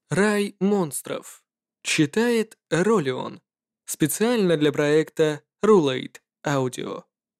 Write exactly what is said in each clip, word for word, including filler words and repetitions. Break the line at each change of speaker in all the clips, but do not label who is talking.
Рай монстров. Читает Ролион. Специально для проекта Rulate Audio.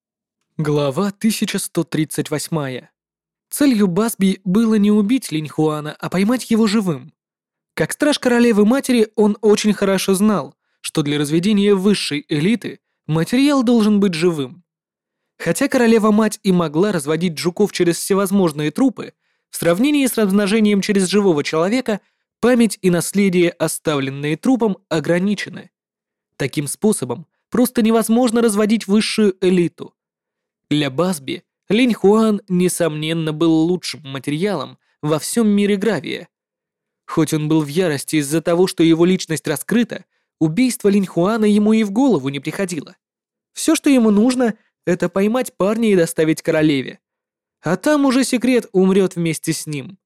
Глава тысяча сто тридцать восемь. Целью Басби было не убить Линьхуана, а поймать его живым. Как страж королевы-матери, он очень хорошо знал, что для разведения высшей элиты материал должен быть живым. Хотя королева-мать и могла разводить жуков через всевозможные трупы, в сравнении с размножением через живого человека память и наследие, оставленные трупом, ограничены. Таким способом просто невозможно разводить высшую элиту. Для Басби Линьхуан, несомненно, был лучшим материалом во всем мире гравия. Хоть он был в ярости из-за того, что его личность раскрыта, убийство Линьхуана ему и в голову не приходило. Все, что ему нужно, это поймать парня и доставить королеве. А там уже секрет умрет вместе с ним.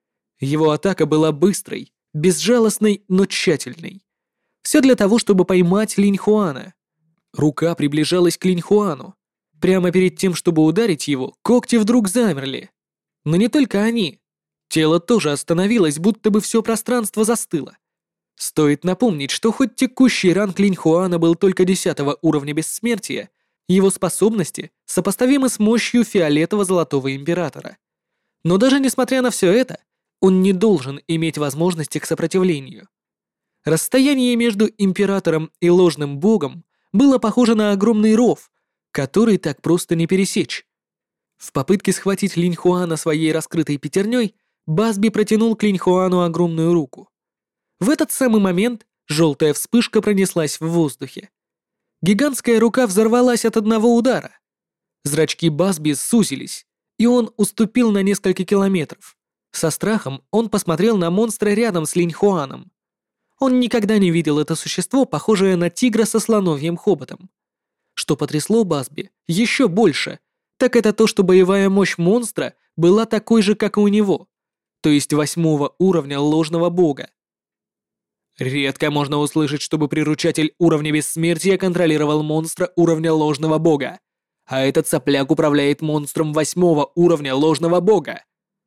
Его атака была быстрой, безжалостной, но тщательной. Все для того, чтобы поймать Линьхуана. Рука приближалась к Линьхуану. Прямо перед тем, чтобы ударить его, когти вдруг замерли. Но не только они. Тело тоже остановилось, будто бы все пространство застыло. Стоит напомнить, что хоть текущий ранг Линьхуана был только десятого уровня бессмертия, его способности сопоставимы с мощью фиолетово-золотого императора. Но даже несмотря на все это, он не должен иметь возможности к сопротивлению. Расстояние между императором и ложным богом было похоже на огромный ров, который так просто не пересечь. В попытке схватить Линьхуана своей раскрытой пятерней, Басби протянул к Линьхуану огромную руку. В этот самый момент желтая вспышка пронеслась в воздухе. Гигантская рука взорвалась от одного удара. Зрачки Басби сузились, и он уступил на несколько километров. Со страхом он посмотрел на монстра рядом с Линьхуаном. Он никогда не видел это существо, похожее на тигра со слоновьим хоботом. Что потрясло Басби еще больше, так это то, что боевая мощь монстра была такой же, как и у него, то есть восьмого уровня ложного бога. Редко можно услышать, чтобы приручатель уровня бессмертия контролировал монстра уровня ложного бога, а этот сопляк управляет монстром восьмого уровня ложного бога.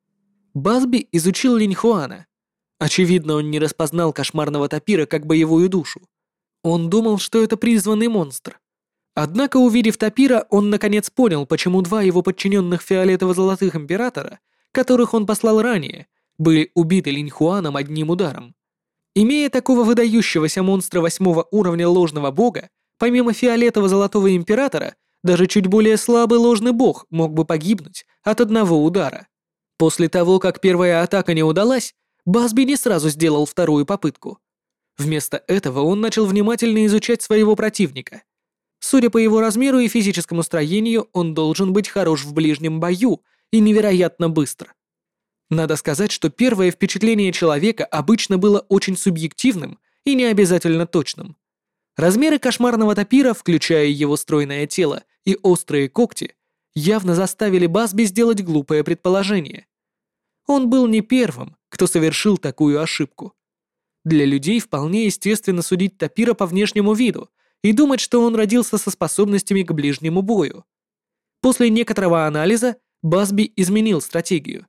Басби изучил Линьхуана. Очевидно, он не распознал кошмарного тапира как боевую душу. Он думал, что это призванный монстр. Однако, увидев тапира, он наконец понял, почему два его подчиненных фиолетово-золотых императора, которых он послал ранее, были убиты Линьхуаном одним ударом. Имея такого выдающегося монстра восьмого уровня ложного бога, помимо фиолетово-золотого императора, даже чуть более слабый ложный бог мог бы погибнуть от одного удара. После того, как первая атака не удалась, Басби не сразу сделал вторую попытку. Вместо этого он начал внимательно изучать своего противника. Судя по его размеру и физическому строению, он должен быть хорош в ближнем бою и невероятно быстр. Надо сказать, что первое впечатление человека обычно было очень субъективным и не обязательно точным. Размеры кошмарного тапира, включая его стройное тело и острые когти, явно заставили Басби сделать глупое предположение. Он был не первым, кто совершил такую ошибку. Для людей вполне естественно судить тапира по внешнему виду и думать, что он родился со способностями к ближнему бою. После некоторого анализа Басби изменил стратегию.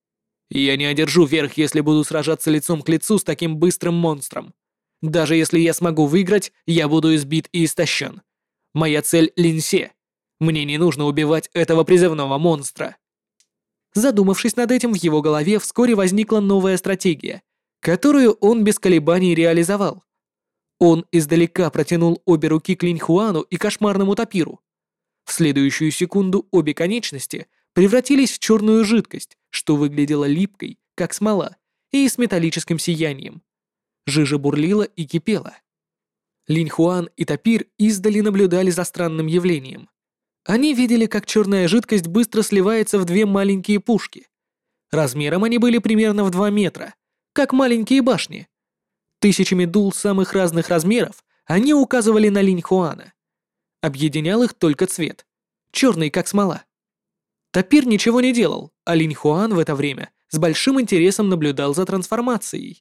«Я не одержу верх, если буду сражаться лицом к лицу с таким быстрым монстром. Даже если я смогу выиграть, я буду избит и истощен. Моя цель — Линьсе. Мне не нужно убивать этого призывного монстра». Задумавшись над этим, в его голове вскоре возникла новая стратегия, которую он без колебаний реализовал. Он издалека протянул обе руки к Линьхуану и кошмарному тапиру. В следующую секунду обе конечности превратились в черную жидкость, что выглядело липкой, как смола, и с металлическим сиянием. Жижа бурлила и кипела. Линьхуан и тапир издали наблюдали за странным явлением. Они видели, как черная жидкость быстро сливается в две маленькие пушки. Размером они были примерно в два метра, как маленькие башни. Тысячами дул самых разных размеров они указывали на Линьхуана. Объединял их только цвет, черный как смола. Тапир ничего не делал, а Линьхуан в это время с большим интересом наблюдал за трансформацией.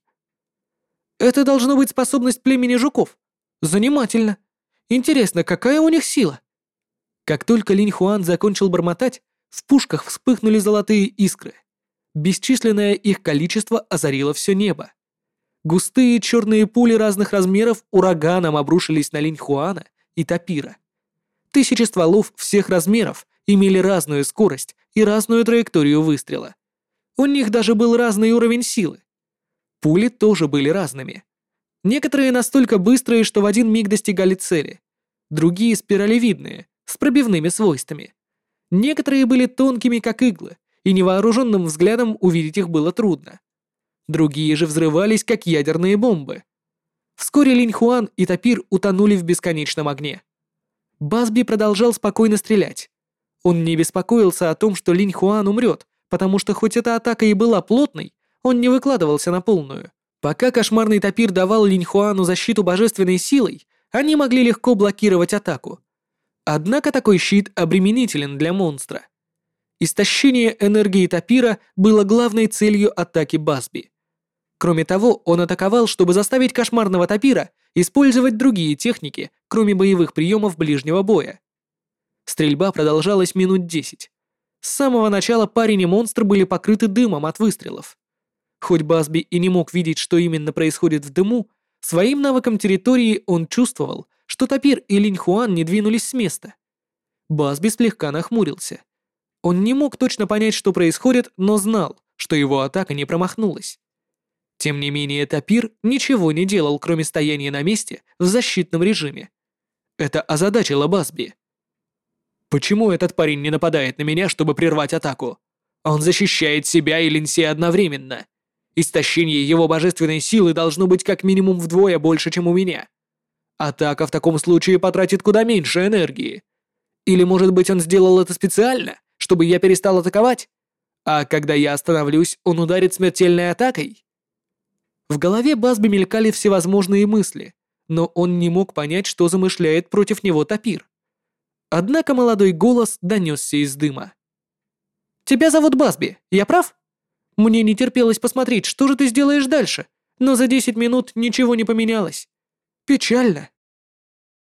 Это должно быть способность племени жуков. Занимательно. Интересно, какая у них сила? Как только Линьхуан закончил бормотать, в пушках вспыхнули золотые искры. Бесчисленное их количество озарило все небо. Густые черные пули разных размеров ураганом обрушились на Линь Хуана и Тапира. Тысячи стволов всех размеров имели разную скорость и разную траекторию выстрела. У них даже был разный уровень силы. Пули тоже были разными. Некоторые настолько быстрые, что в один миг достигали цели. Другие спиралевидные, с пробивными свойствами. Некоторые были тонкими, как иглы, и невооруженным взглядом увидеть их было трудно. Другие же взрывались, как ядерные бомбы. Вскоре Линь Хуан и Тапир утонули в бесконечном огне. Басби продолжал спокойно стрелять. Он не беспокоился о том, что Линь Хуан умрет, потому что хоть эта атака и была плотной, он не выкладывался на полную. Пока кошмарный Тапир давал Линь Хуану защиту божественной силой, они могли легко блокировать атаку. Однако такой щит обременителен для монстра. Истощение энергии Тапира было главной целью атаки Басби. Кроме того, он атаковал, чтобы заставить кошмарного Тапира использовать другие техники, кроме боевых приемов ближнего боя. Стрельба продолжалась минут десять. С самого начала парень и монстр были покрыты дымом от выстрелов. Хоть Басби и не мог видеть, что именно происходит в дыму, своим навыком территории он чувствовал, что Тапир и Линь Хуан не двинулись с места. Басби слегка нахмурился. Он не мог точно понять, что происходит, но знал, что его атака не промахнулась. Тем не менее, Тапир ничего не делал, кроме стояния на месте в защитном режиме. Это озадачило Басби. «Почему этот парень не нападает на меня, чтобы прервать атаку? Он защищает себя и Линси одновременно. Истощение его божественной силы должно быть как минимум вдвое больше, чем у меня. Атака в таком случае потратит куда меньше энергии. Или, может быть, он сделал это специально, чтобы я перестал атаковать? А когда я остановлюсь, он ударит смертельной атакой?» В голове Басби мелькали всевозможные мысли, но он не мог понять, что замышляет против него Тапир. Однако молодой голос донесся из дыма. «Тебя зовут Басби, я прав? Мне не терпелось посмотреть, что же ты сделаешь дальше, но за десять минут ничего не поменялось. Печально».